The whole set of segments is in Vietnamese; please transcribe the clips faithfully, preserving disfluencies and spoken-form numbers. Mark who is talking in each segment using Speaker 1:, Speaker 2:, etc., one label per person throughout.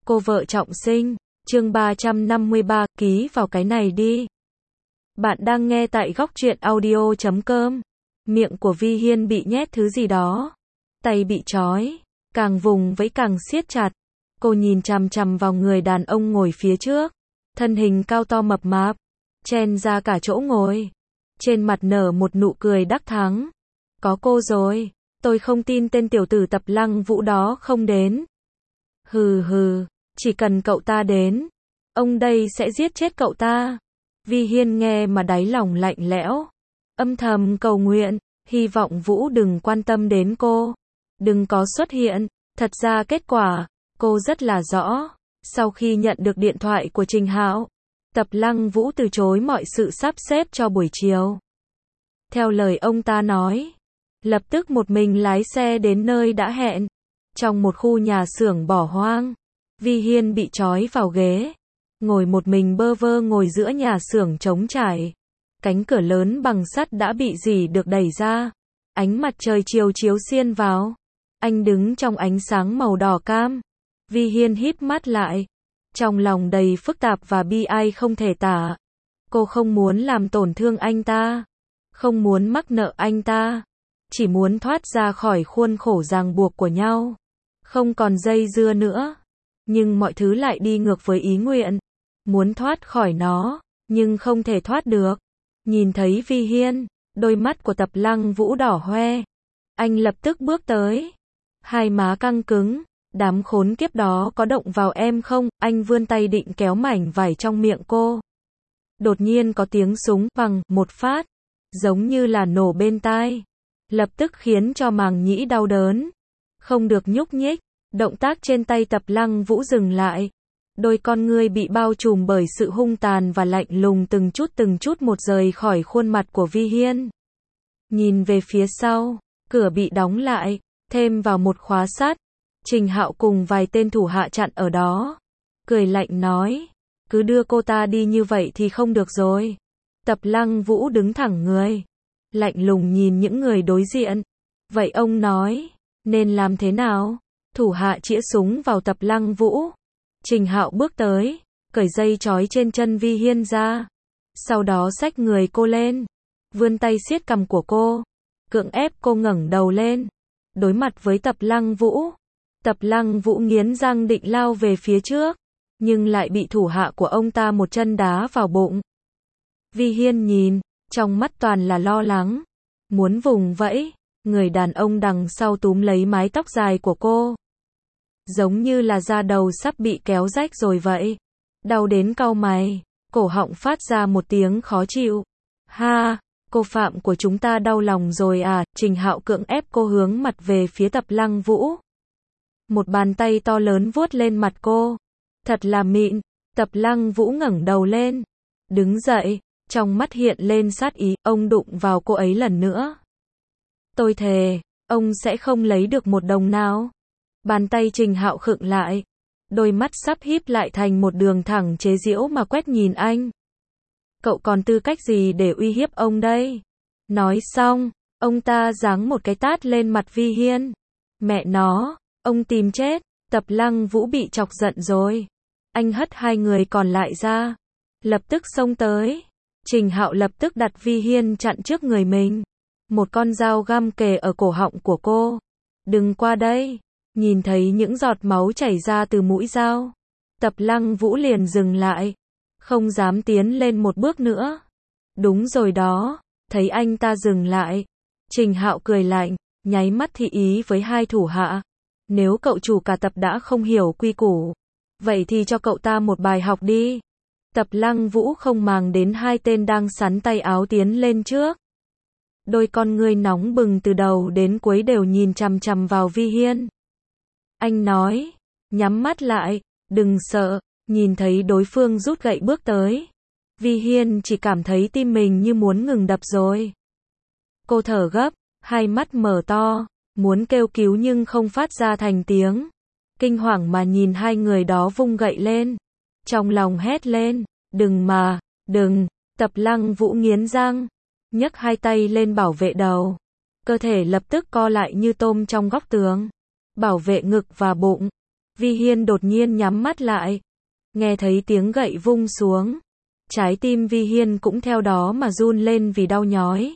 Speaker 1: Cô vợ trọng sinh, chương ba trăm năm mươi ba, ký vào cái này đi. Bạn đang nghe tại góc truyện audio chấm com. Miệng của Vi Hiên bị nhét thứ gì đó. Tay bị trói, càng vùng vẫy càng siết chặt. Cô nhìn chằm chằm vào người đàn ông ngồi phía trước. Thân hình cao to mập mạp, chen ra cả chỗ ngồi. Trên mặt nở một nụ cười đắc thắng. Có cô rồi, tôi không tin tên tiểu tử Tập Lăng Vũ đó không đến. Hừ hừ, chỉ cần cậu ta đến, ông đây sẽ giết chết cậu ta. Vi Hiên nghe mà đáy lòng lạnh lẽo, âm thầm cầu nguyện, hy vọng Vũ đừng quan tâm đến cô, đừng có xuất hiện. Thật ra kết quả, cô rất là rõ. Sau khi nhận được điện thoại của Trình Hạo, Tập Lăng Vũ từ chối mọi sự sắp xếp cho buổi chiều. Theo lời ông ta nói, lập tức một mình lái xe đến nơi đã hẹn. Trong một khu nhà xưởng bỏ hoang, Vi Hiên bị trói vào ghế, ngồi một mình bơ vơ ngồi giữa nhà xưởng trống trải. Cánh cửa lớn bằng sắt đã bị rỉ được đẩy ra, ánh mặt trời chiều chiếu xiên vào. Anh đứng trong ánh sáng màu đỏ cam. Vi Hiên híp mắt lại, trong lòng đầy phức tạp và bi ai không thể tả. Cô không muốn làm tổn thương anh ta, không muốn mắc nợ anh ta, chỉ muốn thoát ra khỏi khuôn khổ ràng buộc của nhau, không còn dây dưa nữa. Nhưng mọi thứ lại đi ngược với ý nguyện, muốn thoát khỏi nó, nhưng không thể thoát được. Nhìn thấy Vi Hiên, đôi mắt của Tập Lăng Vũ đỏ hoe. Anh lập tức bước tới, hai má căng cứng. Đám khốn kiếp đó có động vào em không? Anh vươn tay định kéo mảnh vải trong miệng cô. Đột nhiên có tiếng súng vang một phát, giống như là nổ bên tai, lập tức khiến cho màng nhĩ đau đớn, không được nhúc nhích. Động tác trên tay Tập Lăng Vũ dừng lại, đôi con ngươi bị bao trùm bởi sự hung tàn và lạnh lùng từng chút từng chút một rời khỏi khuôn mặt của Vi Hiên. Nhìn về phía sau, cửa bị đóng lại, thêm vào một khóa sắt. Trình Hạo cùng vài tên thủ hạ chặn ở đó, cười lạnh nói, cứ đưa cô ta đi như vậy thì không được rồi. Tập Lăng Vũ đứng thẳng người, lạnh lùng nhìn những người đối diện. Vậy ông nói, nên làm thế nào? Thủ hạ chĩa súng vào Tập Lăng Vũ. Trình Hạo bước tới, cởi dây trói trên chân Vi Hiên ra, sau đó xách người cô lên, vươn tay siết cằm của cô, cưỡng ép cô ngẩng đầu lên, đối mặt với Tập Lăng Vũ. Tập Lăng Vũ nghiến răng định lao về phía trước, nhưng lại bị thủ hạ của ông ta một chân đá vào bụng. Vi Hiên nhìn, trong mắt toàn là lo lắng, muốn vùng vẫy. Người đàn ông đằng sau túm lấy mái tóc dài của cô, giống như là da đầu sắp bị kéo rách rồi vậy. Đau đến cau mày, cổ họng phát ra một tiếng khó chịu. Ha, cô phạm của chúng ta đau lòng rồi à? Trình Hạo cưỡng ép cô hướng mặt về phía Tập Lăng Vũ. Một bàn tay to lớn vuốt lên mặt cô, thật là mịn. Tập Lăng Vũ ngẩng đầu lên, đứng dậy, trong mắt hiện lên sát ý. Ông đụng vào cô ấy lần nữa, tôi thề, ông sẽ không lấy được một đồng nào. Bàn tay Trình Hạo khựng lại, đôi mắt sắp híp lại thành một đường thẳng chế giễu mà quét nhìn anh. Cậu còn tư cách gì để uy hiếp ông đây? Nói xong, ông ta giáng một cái tát lên mặt Vi Hiên. Mẹ nó, ông tìm chết. Tập Lăng Vũ bị chọc giận rồi. Anh hất hai người còn lại ra, lập tức xông tới. Trình Hạo lập tức đặt Vi Hiên chặn trước người mình. Một con dao găm kề ở cổ họng của cô. Đừng qua đây. Nhìn thấy những giọt máu chảy ra từ mũi dao, Tập Lăng Vũ liền dừng lại, không dám tiến lên một bước nữa. Đúng rồi đó. Thấy anh ta dừng lại, Trình Hạo cười lạnh, nháy mắt thị ý với hai thủ hạ. Nếu cậu chủ cả tập đã không hiểu quy củ, vậy thì cho cậu ta một bài học đi. Tập Lăng Vũ không màng đến hai tên đang sắn tay áo tiến lên trước. Đôi con ngươi nóng bừng từ đầu đến cuối đều nhìn chằm chằm vào Vi Hiên. Anh nói, nhắm mắt lại, đừng sợ. Nhìn thấy đối phương rút gậy bước tới, Vi Hiên chỉ cảm thấy tim mình như muốn ngừng đập rồi. Cô thở gấp, hai mắt mở to, muốn kêu cứu nhưng không phát ra thành tiếng. Kinh hoàng mà nhìn hai người đó vung gậy lên, trong lòng hét lên, đừng mà, đừng. Tập Lăng Vũ nghiến răng, nhấc hai tay lên bảo vệ đầu, cơ thể lập tức co lại như tôm trong góc tường, bảo vệ ngực và bụng. Vi Hiên đột nhiên nhắm mắt lại. Nghe thấy tiếng gậy vung xuống. Trái tim Vi Hiên cũng theo đó mà run lên vì đau nhói.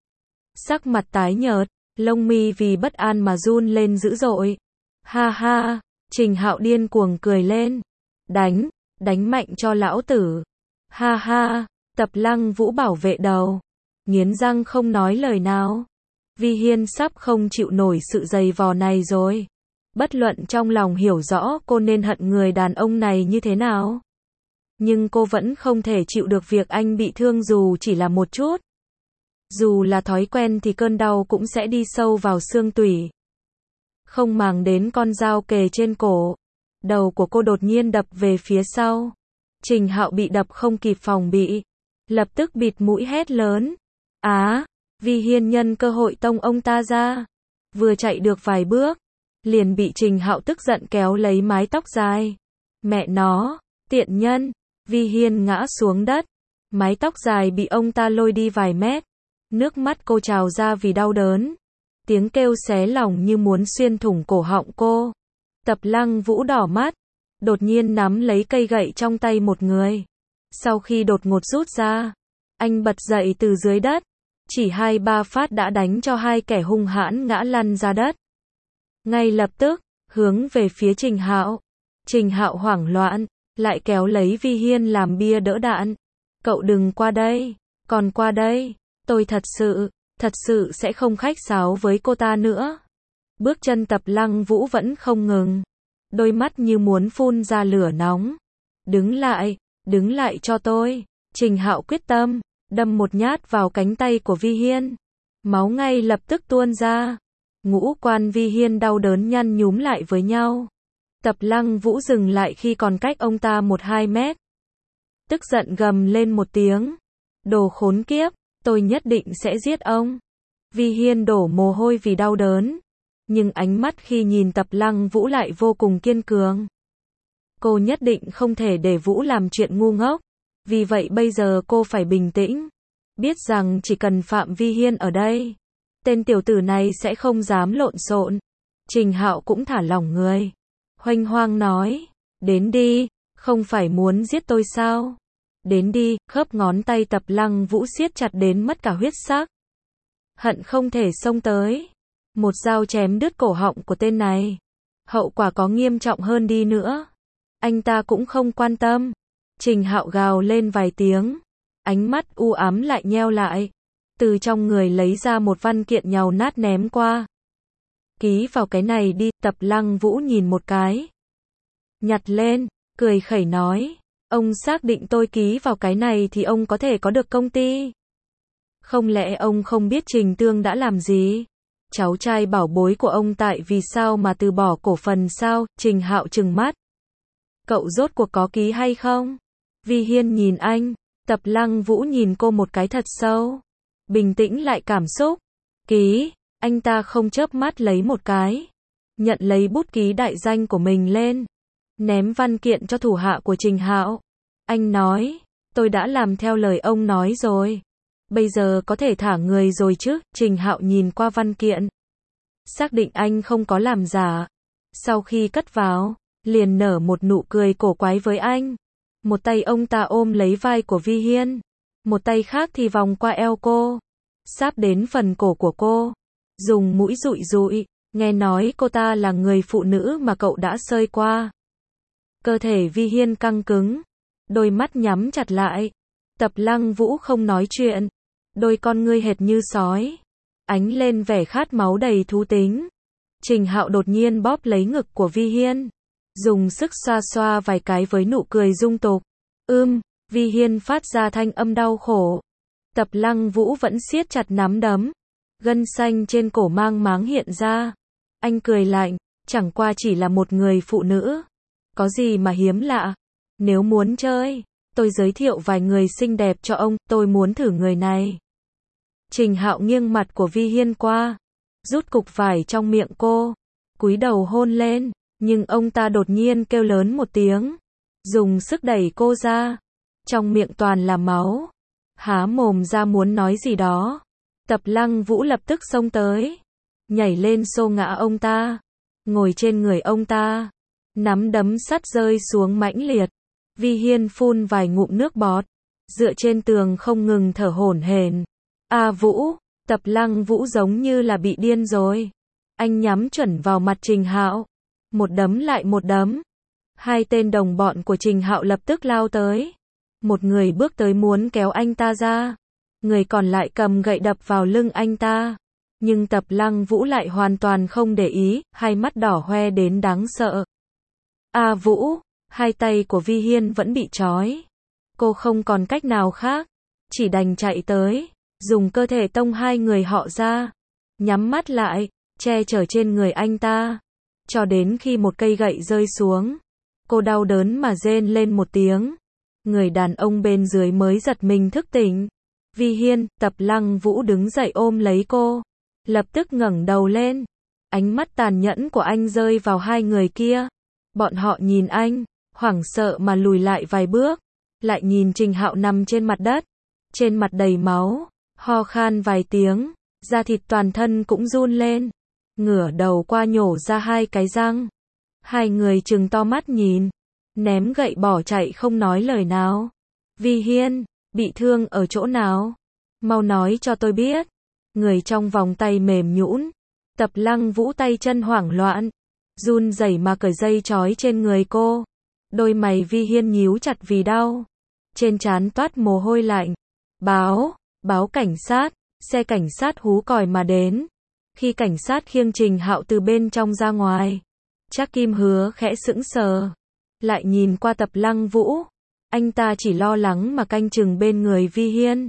Speaker 1: Sắc mặt tái nhợt, lông mi vì bất an mà run lên dữ dội. Ha ha, Trình Hạo điên cuồng cười lên. Đánh, đánh mạnh cho lão tử. Ha ha, Tập Lăng Vũ bảo vệ đầu. Nghiến răng không nói lời nào. Vi Hiên sắp không chịu nổi sự giày vò này rồi. Bất luận trong lòng hiểu rõ cô nên hận người đàn ông này như thế nào. Nhưng cô vẫn không thể chịu được việc anh bị thương dù chỉ là một chút. Dù là thói quen thì cơn đau cũng sẽ đi sâu vào xương tủy. Không màng đến con dao kề trên cổ. Đầu của cô đột nhiên đập về phía sau. Trình Hạo bị đập không kịp phòng bị. Lập tức bịt mũi hét lớn. Á, Vi Hiên nhân cơ hội tông ông ta ra. Vừa chạy được vài bước. Liền bị Trình Hạo tức giận kéo lấy mái tóc dài. Mẹ nó, tiện nhân. Vi Hiên ngã xuống đất. Mái tóc dài bị ông ta lôi đi vài mét. Nước mắt cô trào ra vì đau đớn. Tiếng kêu xé lòng như muốn xuyên thủng cổ họng cô. Tập Lăng Vũ đỏ mắt. Đột nhiên nắm lấy cây gậy trong tay một người. Sau khi đột ngột rút ra. Anh bật dậy từ dưới đất. Chỉ hai ba phát đã đánh cho hai kẻ hung hãn ngã lăn ra đất. Ngay lập tức, hướng về phía Trình Hạo. Trình Hạo hoảng loạn, lại kéo lấy Vi Hiên làm bia đỡ đạn. Cậu đừng qua đây, còn qua đây, tôi thật sự, thật sự sẽ không khách sáo với cô ta nữa. Bước chân Tập Lăng Vũ vẫn không ngừng. Đôi mắt như muốn phun ra lửa nóng. Đứng lại, đứng lại cho tôi. Trình Hạo quyết tâm, đâm một nhát vào cánh tay của Vi Hiên. Máu ngay lập tức tuôn ra. Ngũ quan Vi Hiên đau đớn nhăn nhúm lại với nhau. Tập Lăng Vũ dừng lại khi còn cách ông ta một hai mét. Tức giận gầm lên một tiếng. Đồ khốn kiếp, tôi nhất định sẽ giết ông. Vi Hiên đổ mồ hôi vì đau đớn. Nhưng ánh mắt khi nhìn Tập Lăng Vũ lại vô cùng kiên cường. Cô nhất định không thể để Vũ làm chuyện ngu ngốc. Vì vậy bây giờ cô phải bình tĩnh. Biết rằng chỉ cần Phạm Vi Hiên ở đây, tên tiểu tử này sẽ không dám lộn xộn. Trình Hạo cũng thả lỏng người. Hoành hoang nói, đến đi, không phải muốn giết tôi sao? Đến đi, khớp ngón tay Tập Lăng Vũ siết chặt đến mất cả huyết sắc. Hận không thể xông tới. Một dao chém đứt cổ họng của tên này. Hậu quả có nghiêm trọng hơn đi nữa. Anh ta cũng không quan tâm. Trình Hạo gào lên vài tiếng. Ánh mắt u ám lại nheo lại. Từ trong người lấy ra một văn kiện nhàu nát ném qua. Ký vào cái này đi. Tập Lăng Vũ nhìn một cái. Nhặt lên, cười khẩy nói. Ông xác định tôi ký vào cái này thì ông có thể có được công ty. Không lẽ ông không biết Trình Tương đã làm gì? Cháu trai bảo bối của ông tại vì sao mà từ bỏ cổ phần sao? Trình Hạo trừng mắt. Cậu rốt cuộc có ký hay không? Vi Hiên nhìn anh. Tập Lăng Vũ nhìn cô một cái thật sâu. Bình tĩnh lại cảm xúc. Ký. Anh ta không chớp mắt lấy một cái. Nhận lấy bút ký đại danh của mình lên. Ném văn kiện cho thủ hạ của Trình Hạo. Anh nói. Tôi đã làm theo lời ông nói rồi. Bây giờ có thể thả người rồi chứ? Trình Hạo nhìn qua văn kiện. Xác định anh không có làm giả. Sau khi cất vào, liền nở một nụ cười cổ quái với anh. Một tay ông ta ôm lấy vai của Vi Hiên. Một tay khác thì vòng qua eo cô. Sáp đến phần cổ của cô. Dùng mũi dụi dụi. Nghe nói cô ta là người phụ nữ mà cậu đã sơi qua. Cơ thể Vi Hiên căng cứng. Đôi mắt nhắm chặt lại. Tập Lăng Vũ không nói chuyện. Đôi con ngươi hệt như sói. Ánh lên vẻ khát máu đầy thú tính. Trình Hạo đột nhiên bóp lấy ngực của Vi Hiên. Dùng sức xoa xoa vài cái với nụ cười dung tục. Ưm, Vi Hiên phát ra thanh âm đau khổ. Tập Lăng Vũ vẫn siết chặt nắm đấm. Gân xanh trên cổ mang máng hiện ra. Anh cười lạnh, chẳng qua chỉ là một người phụ nữ. Có gì mà hiếm lạ. Nếu muốn chơi, tôi giới thiệu vài người xinh đẹp cho ông, tôi muốn thử người này. Trình Hạo nghiêng mặt của Vi Hiên qua. Rút cục vải trong miệng cô. Cúi đầu hôn lên. Nhưng ông ta đột nhiên kêu lớn một tiếng. Dùng sức đẩy cô ra. Trong miệng toàn là máu. Há mồm ra muốn nói gì đó. Tập Lăng Vũ lập tức xông tới. Nhảy lên xô ngã ông ta. Ngồi trên người ông ta. Nắm đấm sắt rơi xuống mãnh liệt. Vi Hiên phun vài ngụm nước bọt, dựa trên tường không ngừng thở hổn hển. A Vũ, Tập Lăng Vũ giống như là bị điên rồi. Anh nhắm chuẩn vào mặt Trình Hạo, một đấm lại một đấm. Hai tên đồng bọn của Trình Hạo lập tức lao tới. Một người bước tới muốn kéo anh ta ra, người còn lại cầm gậy đập vào lưng anh ta. Nhưng Tập Lăng Vũ lại hoàn toàn không để ý, hai mắt đỏ hoe đến đáng sợ. A Vũ, hai tay của Vi Hiên vẫn bị trói. Cô không còn cách nào khác, chỉ đành chạy tới, dùng cơ thể tông hai người họ ra, nhắm mắt lại, che chở trên người anh ta, cho đến khi một cây gậy rơi xuống. Cô đau đớn mà rên lên một tiếng. Người đàn ông bên dưới mới giật mình thức tỉnh. Vi Hiên, Tập Lăng Vũ đứng dậy ôm lấy cô, lập tức ngẩng đầu lên. Ánh mắt tàn nhẫn của anh rơi vào hai người kia. Bọn họ nhìn anh, hoảng sợ mà lùi lại vài bước, lại nhìn Trình Hạo nằm trên mặt đất, trên mặt đầy máu, ho khan vài tiếng, da thịt toàn thân cũng run lên, ngửa đầu qua nhổ ra hai cái răng. Hai người trừng to mắt nhìn, ném gậy bỏ chạy không nói lời nào. Vi Hiên, bị thương ở chỗ nào? Mau nói cho tôi biết. Người trong vòng tay mềm nhũn. Tập Lăng Vũ tay chân hoảng loạn, run rẩy mà cởi dây trói trên người cô. Đôi mày Vi Hiên nhíu chặt vì đau, trên trán toát mồ hôi lạnh. Báo, báo cảnh sát. Xe cảnh sát hú còi mà đến. Khi cảnh sát khiêng Trình Hạo từ bên trong ra ngoài, Trác Kim Hứa khẽ sững sờ, lại nhìn qua Tập Lăng Vũ. Anh ta chỉ lo lắng mà canh chừng bên người Vi Hiên,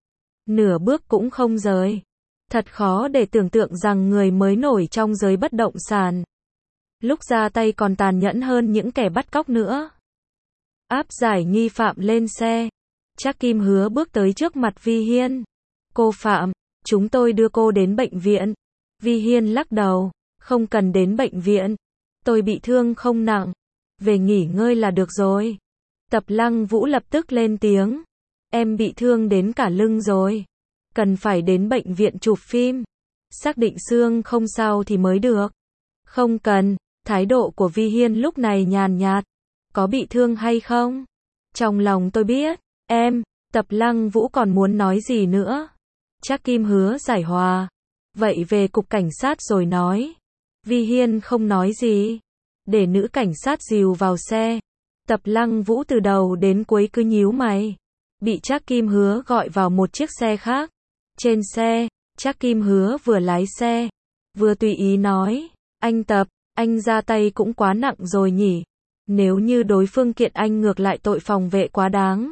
Speaker 1: nửa bước cũng không rời. Thật khó để tưởng tượng rằng người mới nổi trong giới bất động sản, lúc ra tay còn tàn nhẫn hơn những kẻ bắt cóc nữa. Áp giải nghi phạm lên xe, Trác Kim Hứa bước tới trước mặt Vi Hiên. Cô Phạm, chúng tôi đưa cô đến bệnh viện. Vi Hiên lắc đầu, không cần đến bệnh viện. Tôi bị thương không nặng, về nghỉ ngơi là được rồi. Tập Lăng Vũ lập tức lên tiếng. Em bị thương đến cả lưng rồi, cần phải đến bệnh viện chụp phim, xác định xương không sao thì mới được. Không cần. Thái độ của Vi Hiên lúc này nhàn nhạt. Có bị thương hay không? Trong lòng tôi biết. Em. Tập Lăng Vũ còn muốn nói gì nữa. Trác Kim Hứa giải hòa. Vậy về cục cảnh sát rồi nói. Vi Hiên không nói gì, để nữ cảnh sát dìu vào xe. Tập Lăng Vũ từ đầu đến cuối cứ nhíu mày, bị Trác Kim Hứa gọi vào một chiếc xe khác. Trên xe, Trác Kim Hứa vừa lái xe, vừa tùy ý nói. Anh Tập, anh ra tay cũng quá nặng rồi nhỉ. Nếu như đối phương kiện anh ngược lại tội phòng vệ quá đáng,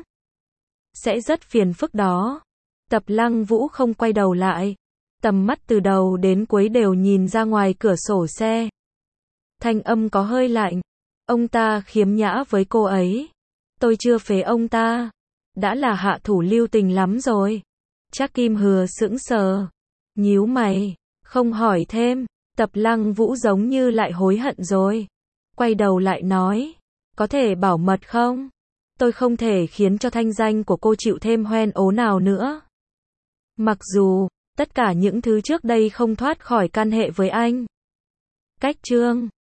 Speaker 1: sẽ rất phiền phức đó. Tập Lăng Vũ không quay đầu lại, tầm mắt từ đầu đến cuối đều nhìn ra ngoài cửa sổ xe. Thanh âm có hơi lạnh. Ông ta khiếm nhã với cô ấy. Tôi chưa phế ông ta, đã là hạ thủ lưu tình lắm rồi. Trác Kim Hứa sững sờ, nhíu mày, không hỏi thêm. Tập Lăng Vũ giống như lại hối hận rồi, quay đầu lại nói. Có thể bảo mật không? Tôi không thể khiến cho thanh danh của cô chịu thêm hoen ố nào nữa. Mặc dù tất cả những thứ trước đây không thoát khỏi can hệ với anh. Cách chương